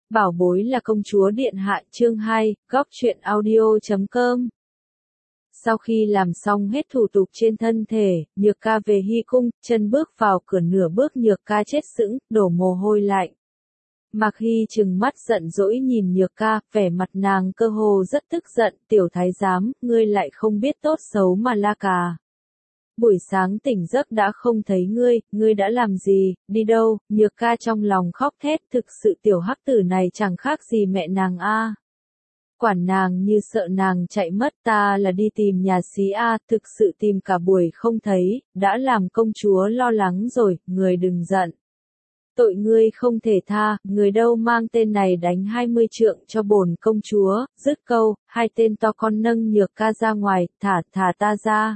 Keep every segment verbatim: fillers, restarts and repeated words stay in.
Bảo bối là công chúa điện hạ chương hai, góc truyện audio chấm com. Sau khi làm xong hết thủ tục trên thân thể, Nhược Ca về Hy cung, chân bước vào cửa nửa bước Nhược Ca chết sững, đổ mồ hôi lạnh. Mạc Hy trừng mắt giận dỗi nhìn Nhược Ca, vẻ mặt nàng cơ hồ rất tức giận, tiểu thái giám, ngươi lại không biết tốt xấu mà la cà. Buổi sáng tỉnh giấc đã không thấy ngươi, ngươi đã làm gì, đi đâu, Nhược Ca trong lòng khóc thét, thực sự tiểu hắc tử này chẳng khác gì mẹ nàng a. Quản nàng như sợ nàng chạy mất, ta là đi tìm nhà xí a, thực sự tìm cả buổi không thấy, đã làm công chúa lo lắng rồi, người đừng giận. Tội ngươi không thể tha, người đâu mang tên này đánh hai mươi trượng cho bổn công chúa, dứt câu, hai tên to con nâng Nhược Ca ra ngoài, thả thả ta ra.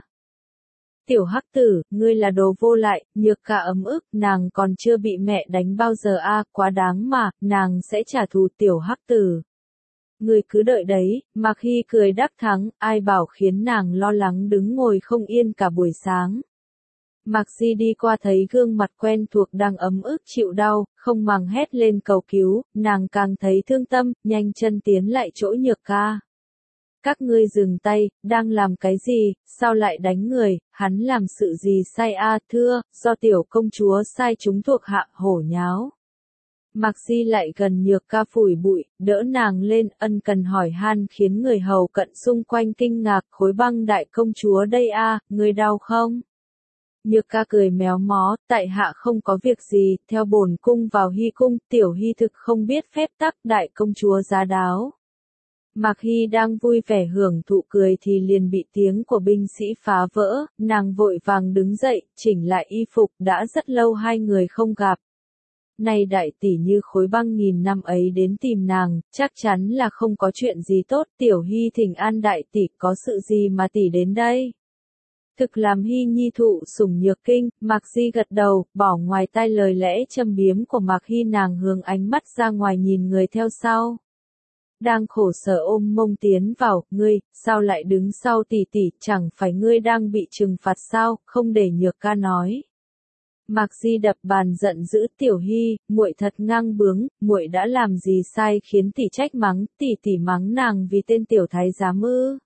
Tiểu hắc tử, ngươi là đồ vô lại, Nhược Ca ấm ức, nàng còn chưa bị mẹ đánh bao giờ a, quá đáng mà, nàng sẽ trả thù tiểu hắc tử. Ngươi cứ đợi đấy, Mạc Hy cười đắc thắng, ai bảo khiến nàng lo lắng đứng ngồi không yên cả buổi sáng. Mạc Di đi qua thấy gương mặt quen thuộc đang ấm ức chịu đau, không màng hét lên cầu cứu, nàng càng thấy thương tâm, nhanh chân tiến lại chỗ Nhược Ca. Các ngươi dừng tay, đang làm cái gì, sao lại đánh người, hắn làm sự gì sai a, thưa, do tiểu công chúa sai chúng thuộc hạ hổ nháo. Mạc Di lại gần Nhược Ca phủi bụi, đỡ nàng lên, ân cần hỏi han khiến người hầu cận xung quanh kinh ngạc, khối băng đại công chúa đây a, ngươi đau không? Nhược Ca cười méo mó, tại hạ không có việc gì, theo bổn cung vào Hy cung, tiểu Hy thực không biết phép tắc, đại công chúa giá đáo. Mạc Hy đang vui vẻ hưởng thụ cười thì liền bị tiếng của binh sĩ phá vỡ, nàng vội vàng đứng dậy, chỉnh lại y phục, đã rất lâu hai người không gặp. Này đại tỷ như khối băng nghìn năm ấy đến tìm nàng, chắc chắn là không có chuyện gì tốt, tiểu Hy thỉnh an đại tỷ, có sự gì mà tỷ đến đây? Thực làm Hy nhi thụ sủng nhược kinh, Mạc Di gật đầu, bỏ ngoài tai lời lẽ châm biếm của Mạc Hy, nàng hướng ánh mắt ra ngoài nhìn người theo sau. Đang khổ sở ôm mông tiến vào, ngươi, sao lại đứng sau tỷ tỷ, chẳng phải ngươi đang bị trừng phạt sao, không để Nhược Ca nói. Mạc Di đập bàn giận dữ, tiểu Hy, muội thật ngang bướng, muội đã làm gì sai khiến tỷ trách mắng, tỷ tỷ mắng nàng vì tên tiểu thái giám ư?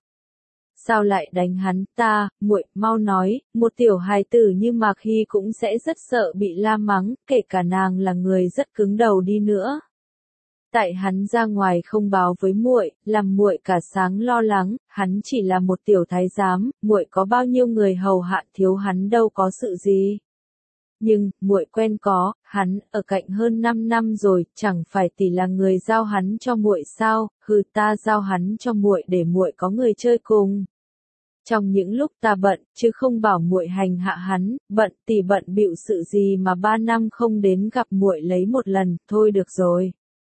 Sao lại đánh hắn, ta, muội, mau nói, một tiểu hài tử như Mạc Hy cũng sẽ rất sợ bị la mắng, kể cả nàng là người rất cứng đầu đi nữa. Tại hắn ra ngoài không báo với muội, làm muội cả sáng lo lắng, hắn chỉ là một tiểu thái giám, muội có bao nhiêu người hầu hạ thiếu hắn đâu có sự gì. Nhưng, muội quen có, hắn, ở cạnh hơn năm năm rồi, chẳng phải tỷ là người giao hắn cho muội sao, hừ ta giao hắn cho muội để muội có người chơi cùng. Trong những lúc ta bận, chứ không bảo muội hành hạ hắn, bận tỷ bận bịu sự gì mà ba năm không đến gặp muội lấy một lần, thôi được rồi.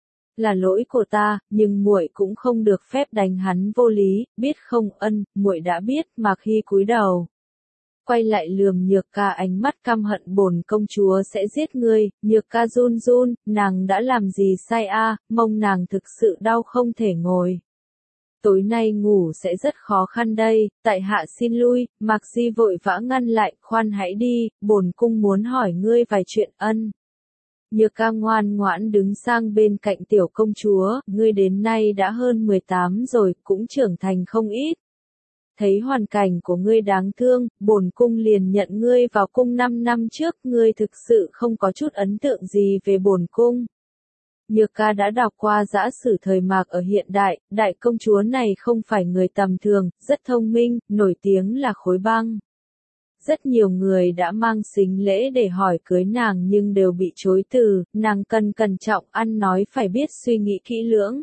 Là lỗi của ta, nhưng muội cũng không được phép đánh hắn vô lý, biết không? Ân, muội đã biết. Mạc Hy cúi đầu. Quay lại lườm Nhược Ca ánh mắt căm hận, bổn công chúa sẽ giết ngươi. Nhược Ca run run, nàng đã làm gì sai a, mông nàng thực sự đau không thể ngồi. Tối nay ngủ sẽ rất khó khăn đây, tại hạ xin lui. Mạc Di vội vã ngăn lại, khoan hãy đi, bổn cung muốn hỏi ngươi vài chuyện. Ân. Nhược Ca ngoan ngoãn đứng sang bên cạnh tiểu công chúa, ngươi đến nay đã hơn mười tám rồi, cũng trưởng thành không ít. Thấy hoàn cảnh của ngươi đáng thương, bổn cung liền nhận ngươi vào cung năm năm trước, ngươi thực sự không có chút ấn tượng gì về bổn cung. Nhược Ca đã đọc qua dã sử thời Mạc ở hiện đại, đại công chúa này không phải người tầm thường, rất thông minh, nổi tiếng là khối băng. Rất nhiều người đã mang sính lễ để hỏi cưới nàng nhưng đều bị chối từ, nàng cần cẩn trọng ăn nói phải biết suy nghĩ kỹ lưỡng.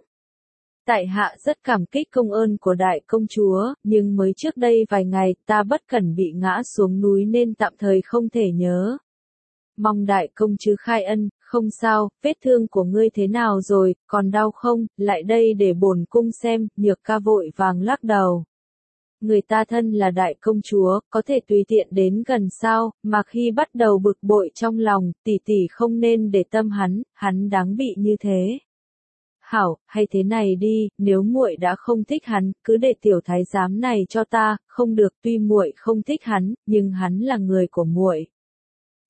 Tại hạ rất cảm kích công ơn của đại công chúa, nhưng mới trước đây vài ngày ta bất cẩn bị ngã xuống núi nên tạm thời không thể nhớ. Mong đại công chúa khai ân, không sao, vết thương của ngươi thế nào rồi, còn đau không, lại đây để bổn cung xem. Nhược Ca vội vàng lắc đầu. Người ta thân là đại công chúa, có thể tùy tiện đến gần sao? Mạc Hy bắt đầu bực bội trong lòng, tỷ tỷ không nên để tâm hắn, hắn đáng bị như thế. Hảo, hay thế này đi, nếu muội đã không thích hắn, cứ để tiểu thái giám này cho ta, không được, tuy muội không thích hắn, nhưng hắn là người của muội.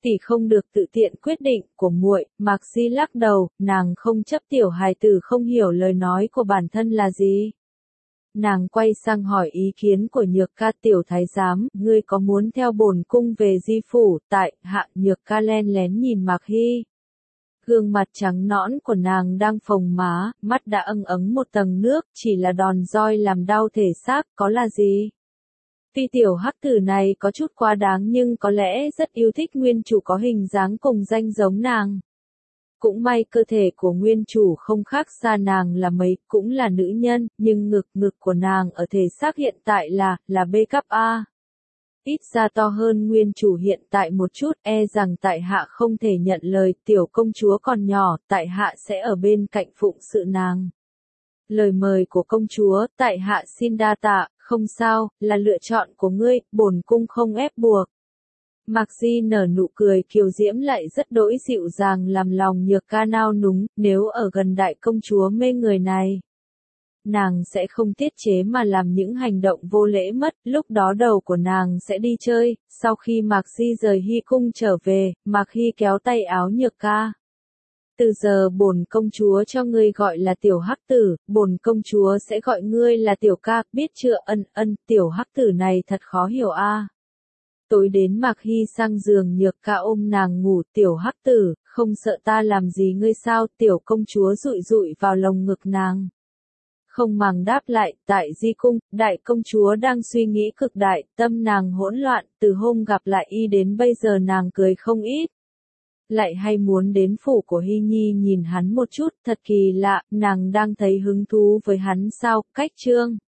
Tỷ không được tự tiện quyết định của muội. Mạc Di lắc đầu, nàng không chấp tiểu hài tử không hiểu lời nói của bản thân là gì. Nàng quay sang hỏi ý kiến của Nhược Ca. Tiểu thái giám, ngươi có muốn theo bổn cung về Di phủ? Tại hạ. Nhược Ca len lén nhìn Mạc Hy. Gương mặt trắng nõn của nàng đang phồng má, mắt đã âng ấng một tầng nước, chỉ là đòn roi làm đau thể xác, có là gì? Tuy tiểu hắc tử này có chút quá đáng nhưng có lẽ rất yêu thích nguyên chủ có hình dáng cùng danh giống nàng. Cũng may cơ thể của nguyên chủ không khác xa nàng là mấy, cũng là nữ nhân, nhưng ngực ngực của nàng ở thể xác hiện tại là, là B cấp A. Ít ra to hơn nguyên chủ hiện tại một chút, e rằng tại hạ không thể nhận lời, tiểu công chúa còn nhỏ, tại hạ sẽ ở bên cạnh phụng sự nàng. Lời mời của công chúa, tại hạ xin đa tạ, không sao, là lựa chọn của ngươi, bổn cung không ép buộc. Mạc Di nở nụ cười kiều diễm lại rất đỗi dịu dàng làm lòng Nhược Ca nao núng, nếu ở gần đại công chúa mê người này. Nàng sẽ không tiết chế mà làm những hành động vô lễ mất, lúc đó đầu của nàng sẽ đi chơi. Sau khi Mạc Di rời Hy cung trở về, Mạc Hy kéo tay áo Nhược Ca. Từ giờ bổn công chúa cho ngươi gọi là tiểu hắc tử, bổn công chúa sẽ gọi ngươi là tiểu ca, biết chưa? Ân ân, tiểu hắc tử này thật khó hiểu a. À. Tối đến Mạc Hy sang giường Nhược Ca ôm nàng ngủ. Tiểu hắc tử, không sợ ta làm gì ngươi sao? Tiểu công chúa dụi dụi vào lồng ngực nàng. Không màng đáp lại. Tại Di cung, đại công chúa đang suy nghĩ cực đại, tâm nàng hỗn loạn, từ hôm gặp lại y đến bây giờ nàng cười không ít. Lại hay muốn đến phủ của Hy Nhi nhìn hắn một chút, thật kỳ lạ, nàng đang thấy hứng thú với hắn sao? Cách chương